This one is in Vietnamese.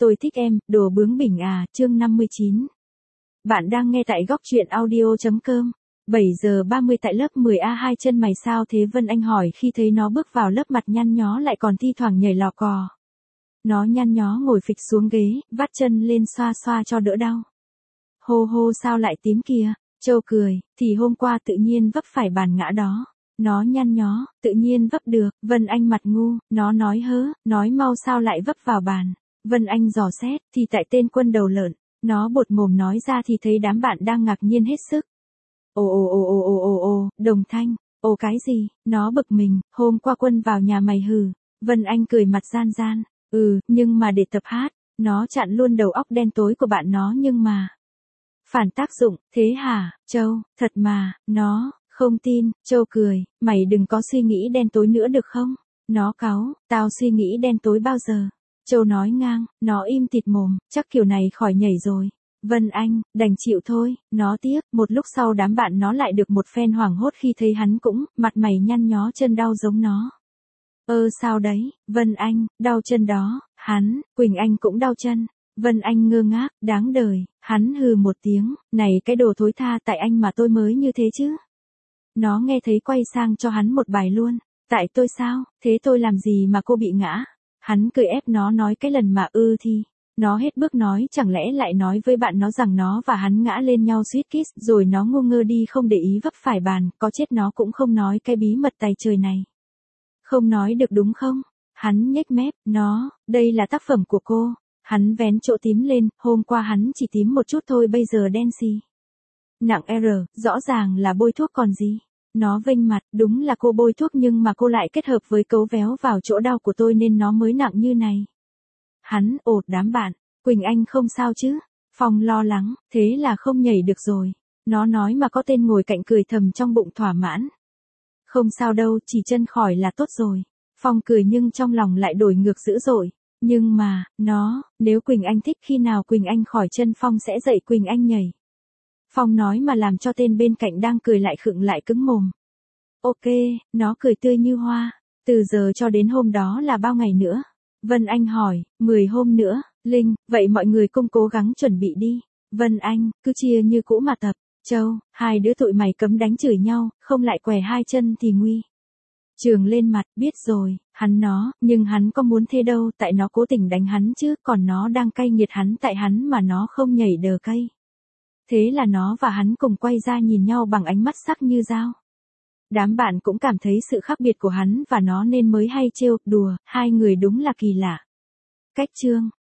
tôi thích em, đồ bướng bỉnh à, chương 59. Bạn đang nghe tại góc truyện audio.com. 7 giờ 30 tại lớp 10A2 chân mày sao thế Vân Anh hỏi khi thấy nó bước vào lớp mặt nhăn nhó lại còn thi thoảng nhảy lò cò. Nó nhăn nhó ngồi phịch xuống ghế, vắt chân lên xoa xoa cho đỡ đau. Hô hô sao lại tím kìa, Châu cười, thì hôm qua tự nhiên vấp phải bàn ngã đó. Nó nhăn nhó, tự nhiên vấp được, Vân Anh mặt ngu, nó nói nói mau sao lại vấp vào bàn. Vân Anh dò xét, thì tại tên Quân đầu lợn, nó bột mồm nói ra thì thấy đám bạn đang ngạc nhiên hết sức. Ồ, Đồng Thanh, ồ cái gì, nó bực mình, hôm qua Quân vào nhà mày hừ. Vân Anh cười mặt gian gian, nhưng mà để tập hát, nó chặn luôn đầu óc đen tối của bạn nó nhưng mà. Phản tác dụng, thế hả, Châu, thật mà, nó, không tin, Châu cười, mày đừng có suy nghĩ đen tối nữa được không? Nó cáu, tao suy nghĩ đen tối bao giờ? Châu nói ngang, nó im tịt mồm, chắc kiểu này khỏi nhảy rồi. Vân Anh, đành chịu thôi, nó tiếp, một lúc sau đám bạn nó lại được một phen hoảng hốt khi thấy hắn cũng, mặt mày nhăn nhó chân đau giống nó. Sao đấy, Vân Anh, đau chân đó, hắn, Quỳnh Anh cũng đau chân. Vân Anh ngơ ngác, đáng đời, hắn hừ một tiếng, này cái đồ thối tha tại anh mà tôi mới như thế chứ. Nó nghe thấy quay sang cho hắn một bài luôn, tại tôi sao, thế tôi làm gì mà cô bị ngã. Hắn cười ép nó nói cái lần mà thì. Nó hết bước nói chẳng lẽ lại nói với bạn nó rằng nó và hắn ngã lên nhau sweet kiss rồi nó ngu ngơ đi không để ý vấp phải bàn, có chết nó cũng không nói cái bí mật tày trời này. Không nói được đúng không? Hắn nhếch mép, đây là tác phẩm của cô. Hắn vén chỗ tím lên, hôm qua hắn chỉ tím một chút thôi bây giờ đen xì. Nặng rõ ràng là bôi thuốc còn gì. Nó vênh mặt, đúng là cô bôi thuốc nhưng mà cô lại kết hợp với cấu véo vào chỗ đau của tôi nên nó mới nặng như này. Hắn, đám bạn, Quỳnh Anh không sao chứ? Phong lo lắng, thế là không nhảy được rồi. Nó nói mà có tên ngồi cạnh cười thầm trong bụng thỏa mãn. Không sao đâu, chỉ chân khỏi là tốt rồi. Phong cười nhưng trong lòng lại đổi ngược dữ dội. Nhưng mà, nếu Quỳnh Anh thích khi nào Quỳnh Anh khỏi chân Phong sẽ dạy Quỳnh Anh nhảy. Phong nói mà làm cho tên bên cạnh đang cười lại khựng lại cứng mồm. Ok, nó cười tươi như hoa. Từ giờ cho đến hôm đó là bao ngày nữa? Vân Anh hỏi, 10 hôm nữa. Linh, vậy mọi người cùng cố gắng chuẩn bị đi. Vân Anh, cứ chia như cũ mà tập. Châu, hai đứa tụi mày cấm đánh chửi nhau, không lại què hai chân thì nguy. Trường lên mặt, biết rồi, nhưng hắn có muốn thế đâu tại nó cố tình đánh hắn chứ, còn nó đang cay nghiệt hắn tại hắn mà nó không nhảy đờ cây. Thế là nó và hắn cùng quay ra nhìn nhau bằng ánh mắt sắc như dao. Đám bạn cũng cảm thấy sự khác biệt của hắn và nó nên mới hay trêu, đùa, hai người đúng là kỳ lạ. Cách chương